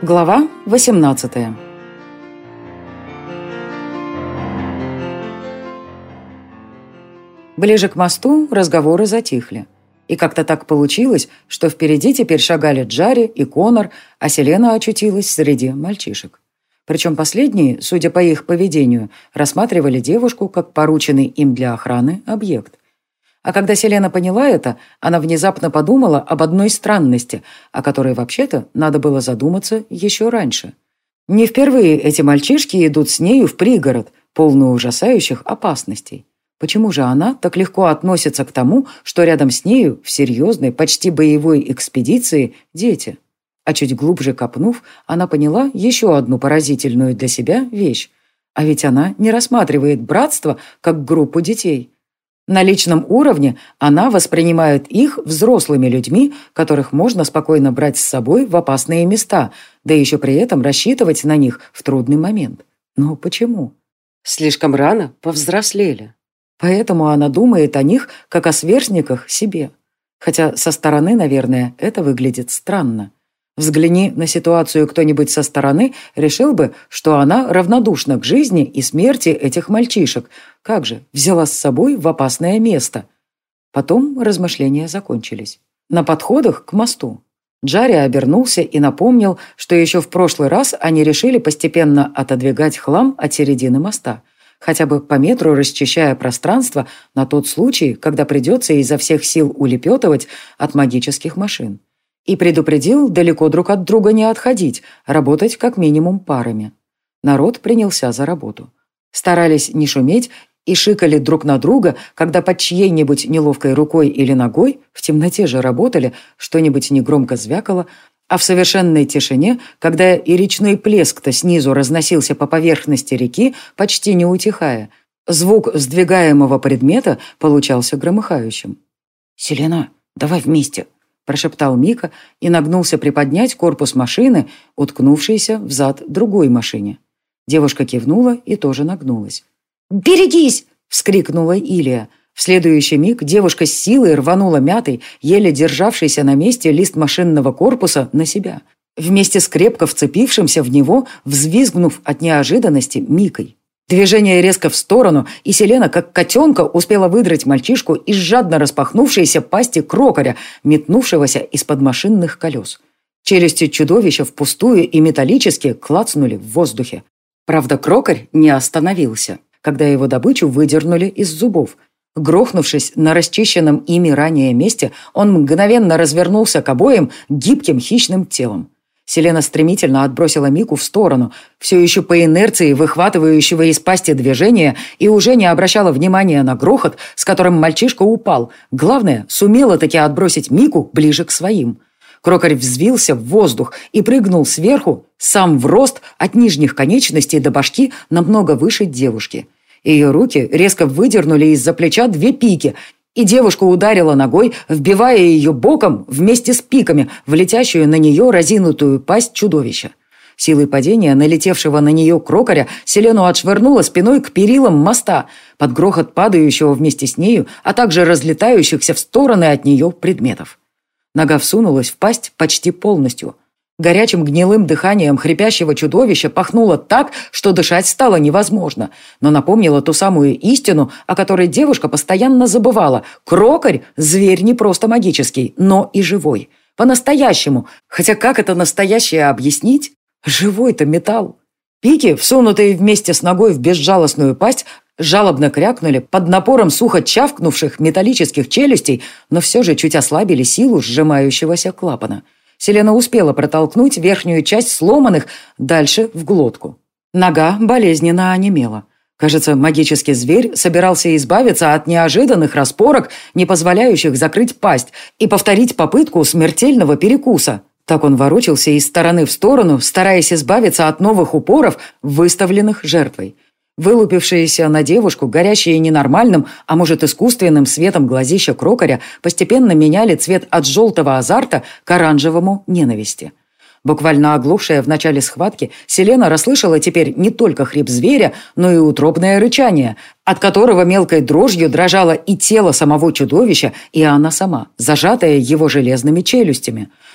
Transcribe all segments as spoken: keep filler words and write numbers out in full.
Глава восемнадцатая. Ближе к мосту разговоры затихли. И как-то так получилось, что впереди теперь шагали Джарри и Конор, а Селена очутилась среди мальчишек. Причем последние, судя по их поведению, рассматривали девушку как порученный им для охраны объект. А когда Селена поняла это, она внезапно подумала об одной странности, о которой вообще-то надо было задуматься еще раньше. Не впервые эти мальчишки идут с нею в пригород, полный ужасающих опасностей. Почему же она так легко относится к тому, что рядом с нею в серьезной, почти боевой экспедиции дети? А чуть глубже копнув, она поняла еще одну поразительную для себя вещь. А ведь она не рассматривает братство как группу детей. На личном уровне она воспринимает их взрослыми людьми, которых можно спокойно брать с собой в опасные места, да еще при этом рассчитывать на них в трудный момент. Но почему? Слишком рано повзрослели. Поэтому она думает о них, как о сверстниках себе. Хотя со стороны, наверное, это выглядит странно. Взгляни на ситуацию кто-нибудь со стороны, решил бы, что она равнодушна к жизни и смерти этих мальчишек. Как же, взяла с собой в опасное место. Потом размышления закончились. На подходах к мосту Джарри обернулся и напомнил, что еще в прошлый раз они решили постепенно отодвигать хлам от середины моста, хотя бы по метру расчищая пространство на тот случай, когда придется изо всех сил улепетывать от магических машин. И предупредил далеко друг от друга не отходить, работать как минимум парами. Народ принялся за работу. Старались не шуметь и шикали друг на друга, когда под чьей-нибудь неловкой рукой или ногой, в темноте же работали, что-нибудь негромко звякало, а в совершенной тишине, когда и речной плеск-то снизу разносился по поверхности реки, почти не утихая, звук сдвигаемого предмета получался громыхающим. «Селена, давай вместе», – прошептал Мика и нагнулся приподнять корпус машины, уткнувшейся в зад другой машине. Девушка кивнула и тоже нагнулась. «Берегись!» – вскрикнула Илия. В следующий миг девушка с силой рванула мятый, еле державшийся на месте лист машинного корпуса на себя, вместе с крепко вцепившимся в него, взвизгнув от неожиданности Микой. Движение резко в сторону, и Селена, как котенка, успела выдрать мальчишку из жадно распахнувшейся пасти крокоря, метнувшегося из-под машинных колес. Челюсти чудовища впустую и металлически клацнули в воздухе. Правда, крокорь не остановился, когда его добычу выдернули из зубов. Грохнувшись на расчищенном ими ранее месте, он мгновенно развернулся к обоим гибким хищным телом. Селена стремительно отбросила Мику в сторону, все еще по инерции выхватывающего из пасти движения, и уже не обращала внимания на грохот, с которым мальчишка упал. Главное, сумела таки отбросить Мику ближе к своим. Крокорь взвился в воздух и прыгнул сверху, сам в рост, от нижних конечностей до башки, намного выше девушки. Ее руки резко выдернули из-за плеча две пики, и девушка ударила ногой, вбивая ее боком вместе с пиками в летящую на нее разинутую пасть чудовища. Силой падения налетевшего на нее крокоря Селену отшвырнула спиной к перилам моста, под грохот падающего вместе с нею, а также разлетающихся в стороны от нее предметов. Нога всунулась в пасть почти полностью. Горячим гнилым дыханием хрипящего чудовища пахнуло так, что дышать стало невозможно, но напомнило ту самую истину, о которой девушка постоянно забывала. Крокорь – зверь не просто магический, но и живой. По-настоящему. Хотя как это настоящее объяснить? Живой-то металл. Пики, всунутые вместе с ногой в безжалостную пасть, жалобно крякнули под напором сухо чавкнувших металлических челюстей, но все же чуть ослабили силу сжимающегося клапана. Селена успела протолкнуть верхнюю часть сломанных дальше в глотку. Нога болезненно онемела. Кажется, магический зверь собирался избавиться от неожиданных распорок, не позволяющих закрыть пасть, и повторить попытку смертельного перекуса. Так он ворочался из стороны в сторону, стараясь избавиться от новых упоров, выставленных жертвой. Вылупившиеся на девушку, горящие ненормальным, а может искусственным светом глазища крокоря, постепенно меняли цвет от желтого азарта к оранжевому ненависти. Буквально оглохшая в начале схватки, Селена расслышала теперь не только хрип зверя, но и утробное рычание, от которого мелкой дрожью дрожало и тело самого чудовища, и она сама, зажатая его железными челюстями.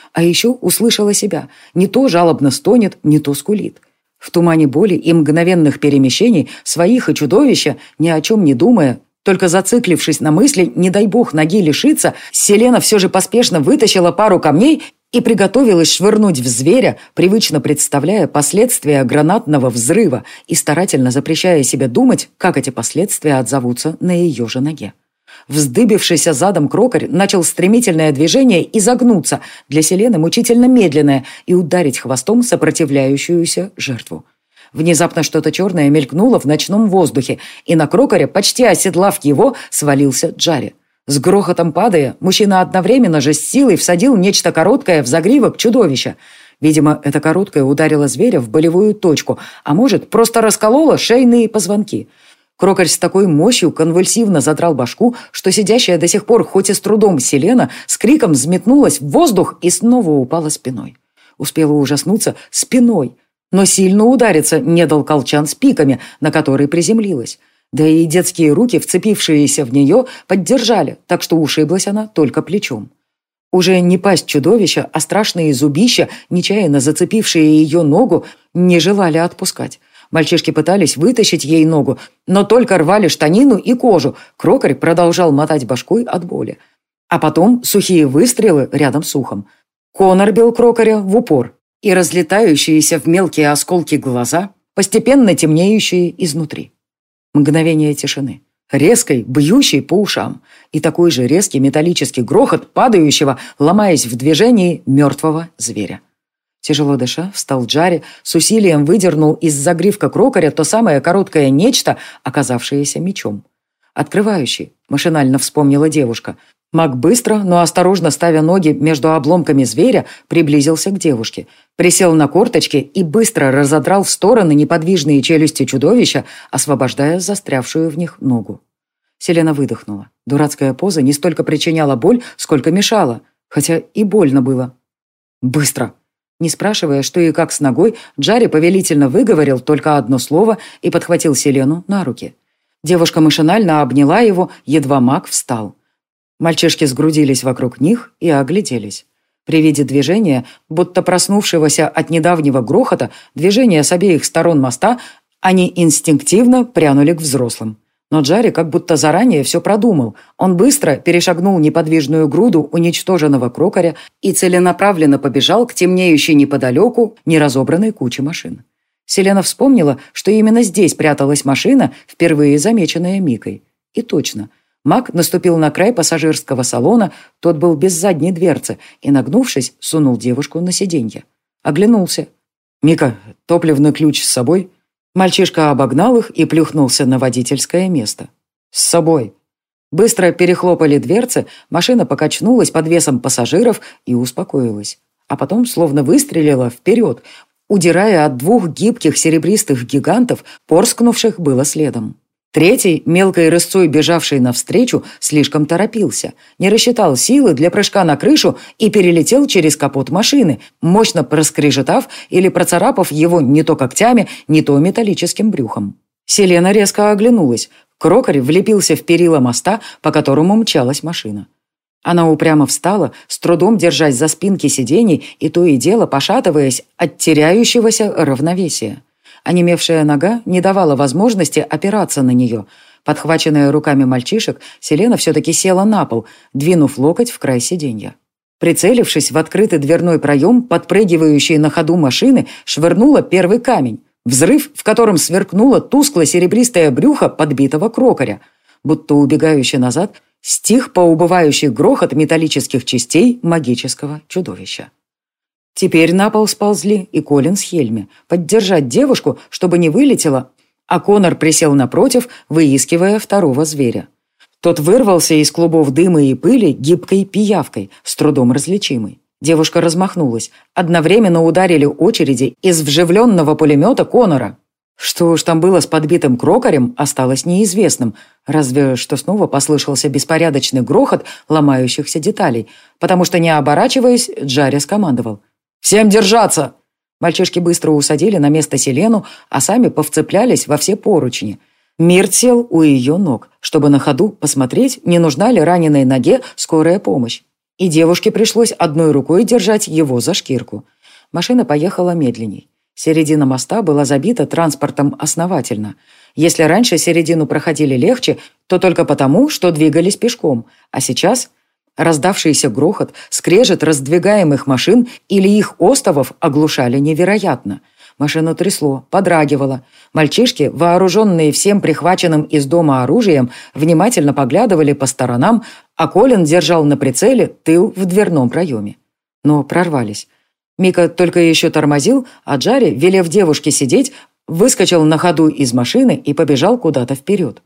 а еще услышала себя. Не то жалобно стонет, не то скулит. В тумане боли и мгновенных перемещений своих и чудовища, ни о чем не думая, только зациклившись на мысли, не дай бог ноги лишиться, Селена все же поспешно вытащила пару камней и приготовилась швырнуть в зверя, привычно представляя последствия гранатного взрыва и старательно запрещая себе думать, как эти последствия отзовутся на ее же ноге. Вздыбившийся задом крокарь начал стремительное движение изогнуться, для Селены мучительно медленное, и ударить хвостом сопротивляющуюся жертву. Внезапно что-то черное мелькнуло в ночном воздухе, и на крокаря, почти оседлав его, свалился Джарри. С грохотом падая, мужчина одновременно же с силой всадил нечто короткое в загривок чудовища. Видимо, это короткое ударило зверя в болевую точку, а может, просто раскололо шейные позвонки. Крокарь с такой мощью конвульсивно задрал башку, что сидящая до сих пор, хоть и с трудом, Селена с криком взметнулась в воздух и снова упала спиной. Успела ужаснуться спиной, но сильно удариться не дал колчан с пиками, на который приземлилась. Да и детские руки, вцепившиеся в нее, поддержали, так что ушиблась она только плечом. Уже не пасть чудовища, а страшные зубища, нечаянно зацепившие ее ногу, не желали отпускать. Мальчишки пытались вытащить ей ногу, но только рвали штанину и кожу. Крокарь продолжал мотать башкой от боли. А потом сухие выстрелы рядом с ухом. Конор бил крокаря в упор, и разлетающиеся в мелкие осколки глаза, постепенно темнеющие изнутри. Мгновение тишины, резкой, бьющей по ушам, и такой же резкий металлический грохот падающего, ломаясь в движении мертвого зверя. Тяжело дыша, встал Джарри, с усилием выдернул из загривка крокаря то самое короткое нечто, оказавшееся мечом. «Открывающий», — машинально вспомнила девушка. Маг быстро, но осторожно ставя ноги между обломками зверя, приблизился к девушке, присел на корточки и быстро разодрал в стороны неподвижные челюсти чудовища, освобождая застрявшую в них ногу. Селена выдохнула. Дурацкая поза не столько причиняла боль, сколько мешала, хотя и больно было. «Быстро!» Не спрашивая, что и как с ногой, Джарри повелительно выговорил только одно слово и подхватил Селену на руки. Девушка машинально обняла его, едва маг встал. Мальчишки сгрудились вокруг них и огляделись. При виде движения, будто проснувшегося от недавнего грохота, движения с обеих сторон моста, они инстинктивно прянули к взрослым. Но Джарри как будто заранее все продумал. Он быстро перешагнул неподвижную груду уничтоженного крокаря и целенаправленно побежал к темнеющей неподалеку неразобранной куче машин. Селена вспомнила, что именно здесь пряталась машина, впервые замеченная Микой. И точно. Маг наступил на край пассажирского салона, тот был без задней дверцы, и, нагнувшись, сунул девушку на сиденье. Оглянулся. «Мика, топливный ключ с собой?» Мальчишка обогнал их и плюхнулся на водительское место. «С собой». Быстро перехлопали дверцы, машина покачнулась под весом пассажиров и успокоилась. А потом словно выстрелила вперед, удирая от двух гибких серебристых гигантов, порскнувших было следом. Третий, мелкой рысцой бежавший навстречу, слишком торопился, не рассчитал силы для прыжка на крышу и перелетел через капот машины, мощно проскрежетав или процарапав его не то когтями, не то металлическим брюхом. Селена резко оглянулась. Крокарь влепился в перила моста, по которому мчалась машина. Она упрямо встала, с трудом держась за спинки сидений и то и дело пошатываясь от теряющегося равновесия. Онемевшая нога не давала возможности опираться на нее. Подхваченная руками мальчишек, Селена все-таки села на пол, двинув локоть в край сиденья. Прицелившись в открытый дверной проем, подпрыгивающей на ходу машины, швырнула первый камень. Взрыв, в котором сверкнуло тускло-серебристое брюхо подбитого крокаря. Будто убегающий назад, стих поубывающий грохот металлических частей магического чудовища. Теперь на пол сползли и Колин с Хельми, поддержать девушку, чтобы не вылетела, а Конор присел напротив, выискивая второго зверя. Тот вырвался из клубов дыма и пыли гибкой пиявкой, с трудом различимой. Девушка размахнулась. Одновременно ударили очереди из вживленного пулемета Конора. Что уж там было с подбитым крокарем, осталось неизвестным, разве что снова послышался беспорядочный грохот ломающихся деталей, потому что, не оборачиваясь, Джарри скомандовал: «Всем держаться!» Мальчишки быстро усадили на место Селену, а сами повцеплялись во все поручни. Мирт сел у ее ног, чтобы на ходу посмотреть, не нужна ли раненой ноге скорая помощь. и девушке пришлось одной рукой держать его за шкирку. Машина поехала медленней. Середина моста была забита транспортом основательно. Если раньше середину проходили легче, то только потому, что двигались пешком, а сейчас раздавшийся грохот, скрежет раздвигаемых машин или их остовов оглушали невероятно. Машину трясло, подрагивало. Мальчишки, вооруженные всем прихваченным из дома оружием, внимательно поглядывали по сторонам, а Колин держал на прицеле тыл в дверном проеме. Но прорвались. Мика только еще тормозил, а Джарри, велев девушке сидеть, выскочил на ходу из машины и побежал куда-то вперед.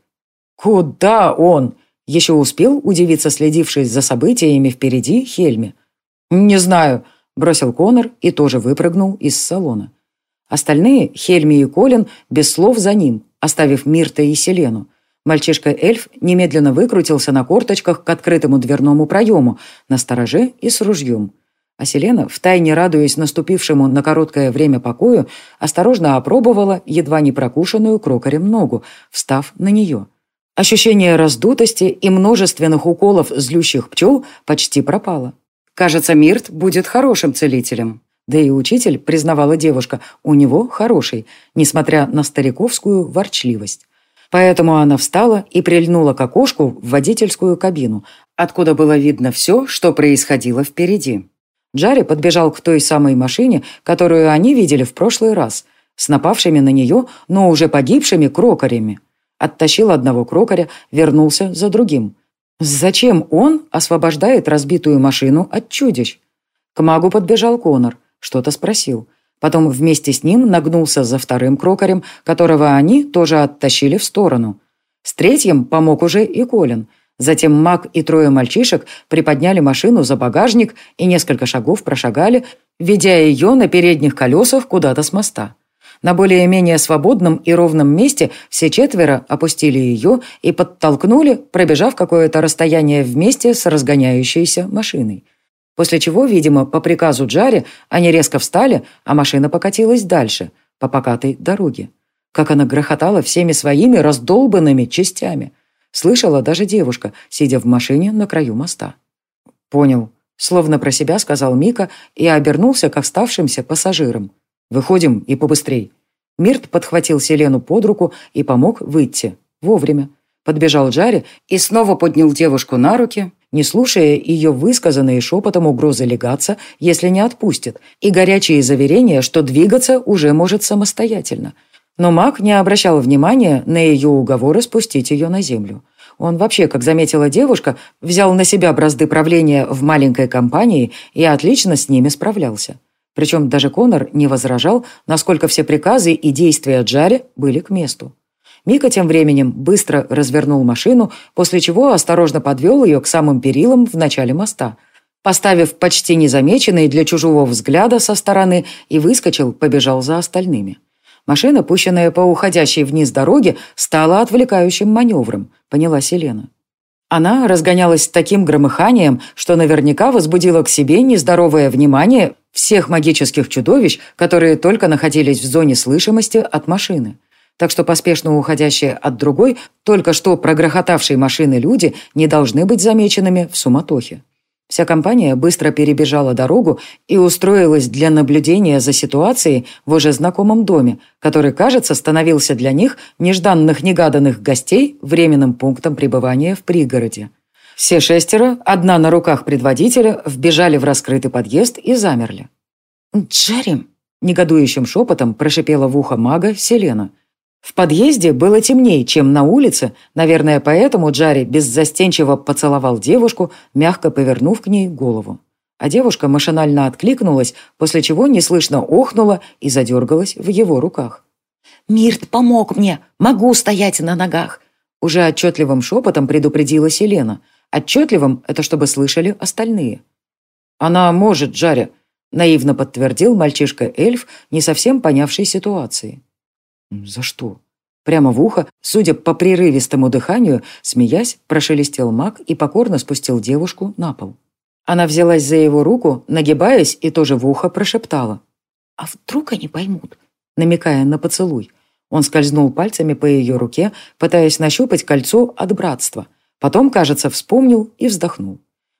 «Куда он?» — еще успел удивиться следивший за событиями впереди Хельме. «Не знаю», — бросил Конор и тоже выпрыгнул из салона. Остальные, Хельми и Колин, без слов за ним, оставив Мирта и Селену. Мальчишка-эльф немедленно выкрутился на корточках к открытому дверному проему, на стороже и с ружьем. А Селена, втайне радуясь наступившему на короткое время покою, осторожно опробовала едва не прокушенную крокарем ногу, встав на нее. Ощущение раздутости и множественных уколов злющих пчел почти пропало. Кажется, Мирт будет хорошим целителем. Да и учитель, признавала девушка, у него хороший, несмотря на стариковскую ворчливость. Поэтому она встала и прильнула к окошку в водительскую кабину, откуда было видно все, что происходило впереди. Джарри подбежал к той самой машине, которую они видели в прошлый раз, с напавшими на нее, но уже погибшими крокарями. Оттащил одного крокаря, вернулся за другим. Зачем он освобождает разбитую машину от чудищ? К магу подбежал Конор, что-то спросил. Потом вместе с ним нагнулся за вторым крокарем, которого они тоже оттащили в сторону. С третьим помог уже и Колин. Затем маг и трое мальчишек приподняли машину за багажник и несколько шагов прошагали, ведя ее на передних колесах куда-то с моста. На более-менее свободном и ровном месте все четверо опустили ее и подтолкнули, пробежав какое-то расстояние вместе с разгоняющейся машиной. После чего, видимо, по приказу Джарри, они резко встали, а машина покатилась дальше, по покатой дороге. Как она грохотала всеми своими раздолбанными частями. Слышала даже девушка, сидя в машине на краю моста. «Понял», — словно про себя сказал Мика и обернулся к оставшимся пассажирам. «Выходим и побыстрей». Мирт подхватил Селену под руку и помог выйти. Вовремя. Подбежал Джарри и снова поднял девушку на руки, не слушая ее высказанные шепотом угрозы легаться, если не отпустит, и горячие заверения, что двигаться уже может самостоятельно. Но маг не обращал внимания на ее уговоры спустить ее на землю. Он вообще, как заметила девушка, взял на себя бразды правления в маленькой компании и отлично с ними справлялся. Причем даже Конор не возражал, насколько все приказы и действия Джарри были к месту. Мика тем временем быстро развернул машину, после чего осторожно подвел ее к самым перилам в начале моста, поставив почти незамеченный для чужого взгляда со стороны, и выскочил, побежал за остальными. Машина, пущенная по уходящей вниз дороге, стала отвлекающим маневром, поняла Селена. Она разгонялась с таким громыханием, что наверняка возбудила к себе нездоровое внимание всех магических чудовищ, которые только находились в зоне слышимости от машины. Так что поспешно уходящие от другой, только что прогрохотавшей машины люди не должны быть замеченными в суматохе. Вся компания быстро перебежала дорогу и устроилась для наблюдения за ситуацией в уже знакомом доме, который, кажется, становился для них, нежданных-негаданных гостей, временным пунктом пребывания в пригороде. Все шестеро, одна на руках предводителя, вбежали в раскрытый подъезд и замерли. «Джарри!» – негодующим шепотом прошипела в ухо мага Селена. В подъезде было темнее, чем на улице, наверное, поэтому Джарри беззастенчиво поцеловал девушку, мягко повернув к ней голову. А девушка машинально откликнулась, после чего неслышно охнула и задергалась в его руках. «Мирт помог мне! Могу стоять на ногах!» Уже отчетливым шепотом предупредила Селена. Отчетливым — это чтобы слышали остальные. «Она может, Джарри», — наивно подтвердил мальчишка-эльф, не совсем понявший ситуации. «За что?» Прямо в ухо, судя по прерывистому дыханию, смеясь, прошелестел маг и покорно спустил девушку на пол. Она взялась за его руку, нагибаясь, и тоже в ухо прошептала. «А вдруг они поймут?» намекая на поцелуй. Он скользнул пальцами по ее руке, пытаясь нащупать кольцо от братства. Потом, кажется, вспомнил и вздохнул.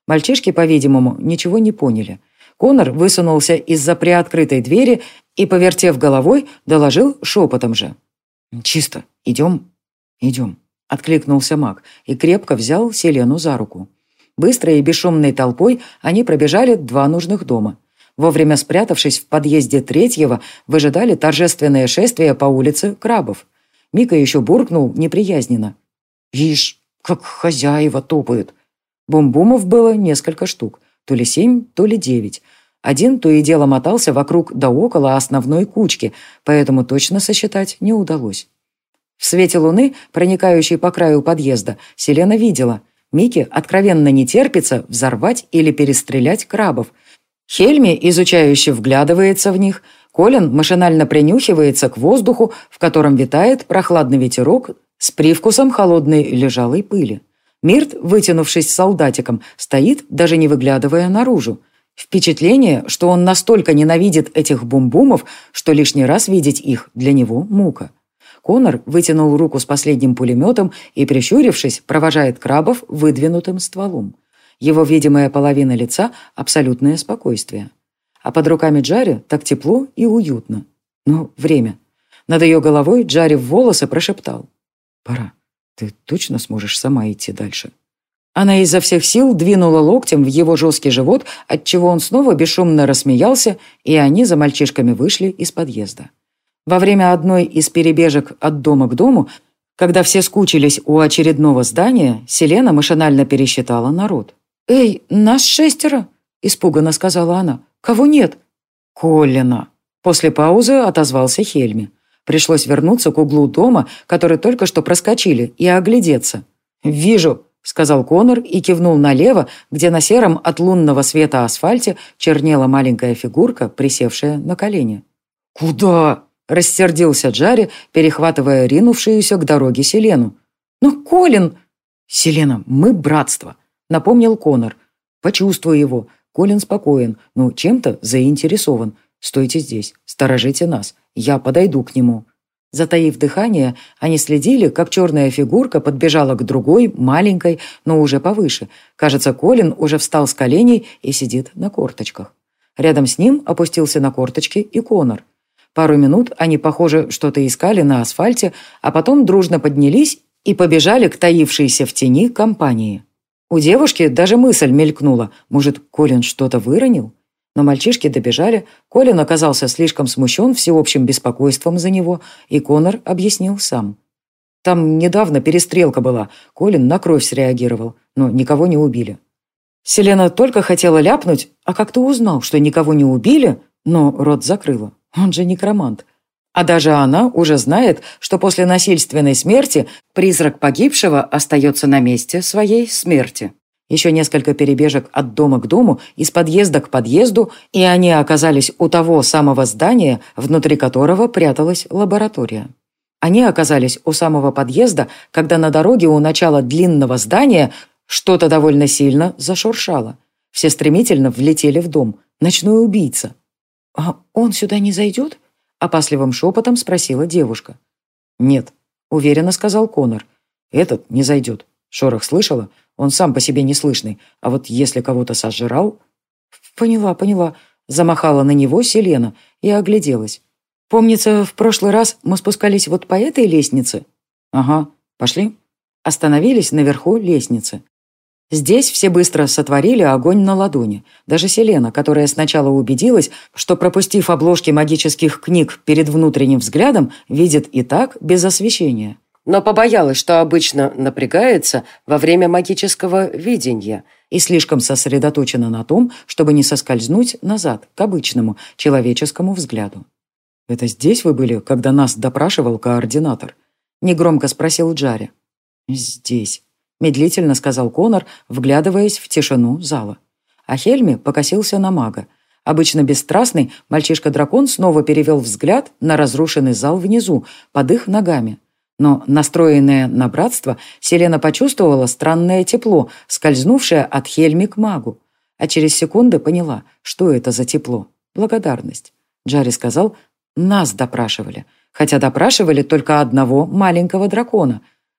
Мальчишки, по-видимому, ничего не поняли. Конор высунулся из-за приоткрытой двери и, повертев головой, доложил шепотом же. «Чисто. Идем?» «Идем», — откликнулся маг и крепко взял Селену за руку. Быстрой и бесшумной толпой они пробежали два нужных дома. Вовремя спрятавшись в подъезде третьего, выжидали торжественное шествие по улице крабов. Мика еще буркнул неприязненно. «Ишь, как хозяева топают!» Бум-бумов было несколько штук, то ли семь, то ли девять. Один то и дело мотался вокруг да около основной кучки, поэтому точно сосчитать не удалось. В свете луны, проникающей по краю подъезда, Селена видела. Мике откровенно не терпится взорвать или перестрелять крабов. Хельми, изучающе вглядывается в них. Колин машинально принюхивается к воздуху, в котором витает прохладный ветерок с привкусом холодной лежалой пыли. Мирт, вытянувшись солдатиком, стоит, даже не выглядывая наружу. Впечатление, что он настолько ненавидит этих бум-бумов, что лишний раз видеть их для него мука. Конор вытянул руку с последним пулеметом и, прищурившись, провожает крабов выдвинутым стволом. Его видимая половина лица – абсолютное спокойствие. А под руками Джарри так тепло и уютно. Но время. Над ее головой Джарри в волосы прошептал. «Пора. Ты точно сможешь сама идти дальше?» Она изо всех сил двинула локтем в его жесткий живот, отчего он снова бесшумно рассмеялся, и они за мальчишками вышли из подъезда. Во время одной из перебежек от дома к дому, когда все скучились у очередного здания, Селена машинально пересчитала народ. «Эй, нас шестеро!» – испуганно сказала она. «Кого нет?» «Колина!» После паузы отозвался Хельми. Пришлось вернуться к углу дома, который только что проскочили, и оглядеться. «Вижу!» — сказал Конор и кивнул налево, где на сером от лунного света асфальте чернела маленькая фигурка, присевшая на колени. «Куда?» — рассердился Джарри, перехватывая ринувшуюся к дороге Селену. «Ну, Колин!» «Селена, мы братство!» — напомнил Конор. «Почувствуй его. Колин спокоен, но чем-то заинтересован. Стойте здесь, сторожите нас. Я подойду к нему». Затаив дыхание, они следили, как черная фигурка подбежала к другой, маленькой, но уже повыше. Кажется, Колин уже встал с коленей и сидит на корточках. Рядом с ним опустился на корточки и Конор. Пару минут они, похоже, что-то искали на асфальте, а потом дружно поднялись и побежали к таившейся в тени компании. У девушки даже мысль мелькнула, может, Колин что-то выронил? Но мальчишки добежали, Колин оказался слишком смущен всеобщим беспокойством за него, и Конор объяснил сам. Там недавно перестрелка была, Колин на кровь среагировал, но никого не убили. Селена только хотела ляпнуть, а как-то узнал, что никого не убили, но рот закрыла, он же некромант. А даже она уже знает, что после насильственной смерти призрак погибшего остается на месте своей смерти. Еще несколько перебежек от дома к дому, из подъезда к подъезду, и они оказались у того самого здания, внутри которого пряталась лаборатория. Они оказались у самого подъезда, когда на дороге у начала длинного здания что-то довольно сильно зашуршало. Все стремительно влетели в дом. Ночной убийца. «А он сюда не зайдет?» – опасливым шепотом спросила девушка. «Нет», – уверенно сказал Конор. «Этот не зайдет. Шорох слышала? Он сам по себе неслышный. А вот если кого-то сожрал...» «Поняла, поняла». Замахала на него Селена и огляделась. «Помнится, в прошлый раз мы спускались вот по этой лестнице?» «Ага, пошли». Остановились наверху лестницы. Здесь все быстро сотворили огонь на ладони. Даже Селена, которая сначала убедилась, что, пропустив обложки магических книг перед внутренним взглядом, видит и так без освещения. Но побоялась, что обычно напрягается во время магического видения и слишком сосредоточена на том, чтобы не соскользнуть назад к обычному человеческому взгляду. «Это здесь вы были, когда нас допрашивал координатор?» — негромко спросил Джарри. «Здесь», — медлительно сказал Конор, вглядываясь в тишину зала. А Хельми покосился на мага. Обычно бесстрастный, мальчишка-дракон снова перевел взгляд на разрушенный зал внизу, под их ногами. Но, настроенная на братство, Селена почувствовала странное тепло, скользнувшее от Хельми к магу. А через секунды поняла, что это за тепло. Благодарность. Джарри сказал, нас допрашивали. Хотя допрашивали только одного маленького дракона.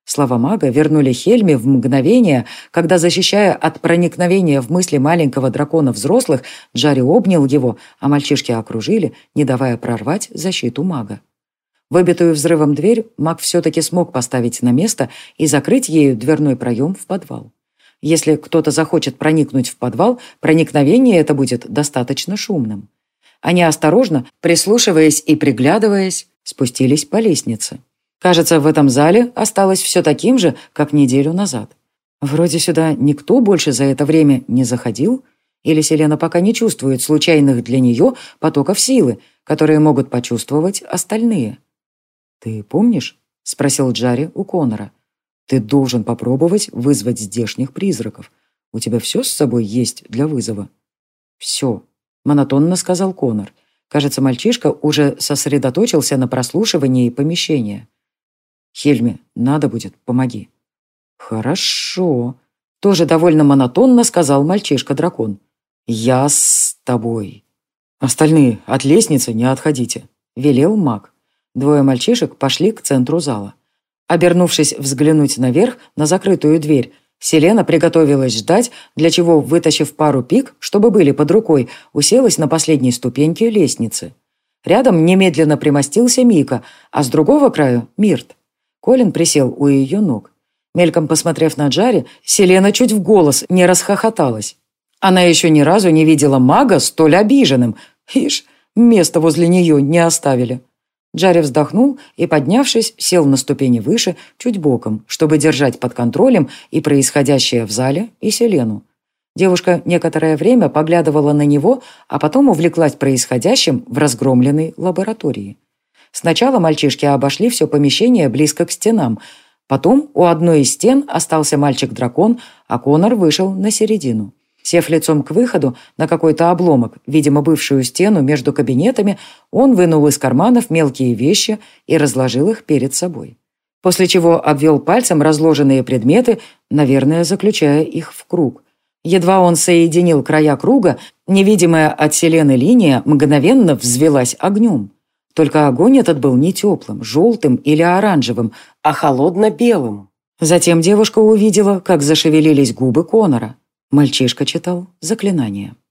Слова мага вернули Хельме в мгновение, когда, защищая от проникновения в мысли маленького дракона взрослых, Джарри обнял его, а мальчишки окружили, не давая прорвать защиту мага. Выбитую взрывом дверь маг все-таки смог поставить на место и закрыть ею дверной проем в подвал. Если кто-то захочет проникнуть в подвал, проникновение это будет достаточно шумным. Они осторожно, прислушиваясь и приглядываясь, спустились по лестнице. Кажется, в этом зале осталось все таким же, как неделю назад. Вроде сюда никто больше за это время не заходил, или Селена пока не чувствует случайных для нее потоков силы, которые могут почувствовать остальные. «Ты помнишь?» — спросил Джарри у Конора. «Ты должен попробовать вызвать здешних призраков. У тебя все с собой есть для вызова?» «Все», — монотонно сказал Конор. Кажется, мальчишка уже сосредоточился на прослушивании помещения. «Хельме, надо будет, помоги». «Хорошо», — тоже довольно монотонно сказал мальчишка-дракон. «Я с тобой». «Остальные от лестницы не отходите», — велел маг. Двое мальчишек пошли к центру зала. Обернувшись взглянуть наверх, на закрытую дверь, Селена приготовилась ждать, для чего, вытащив пару пик, чтобы были под рукой, уселась на последней ступеньке лестницы. Рядом немедленно примостился Мика, а с другого края — Мирт. Колин присел у ее ног. Мельком посмотрев на Джарри, Селена чуть в голос не расхохоталась. Она еще ни разу не видела мага столь обиженным. Ишь, места возле нее не оставили. Джарри вздохнул и, поднявшись, сел на ступени выше, чуть боком, чтобы держать под контролем и происходящее в зале, и Селену. Девушка некоторое время поглядывала на него, а потом увлеклась происходящим в разгромленной лаборатории. Сначала мальчишки обошли все помещение близко к стенам. Потом у одной из стен остался мальчик-дракон, а Конор вышел на середину. Сев лицом к выходу на какой-то обломок, видимо, бывшую стену между кабинетами, он вынул из карманов мелкие вещи и разложил их перед собой. После чего обвел пальцем разложенные предметы, наверное, заключая их в круг. Едва он соединил края круга, невидимая от Селены линия мгновенно взвелась огнем. Только огонь этот был не теплым, желтым или оранжевым, а холодно-белым. Затем девушка увидела, как зашевелились губы Конора. Мальчишка читал заклинание.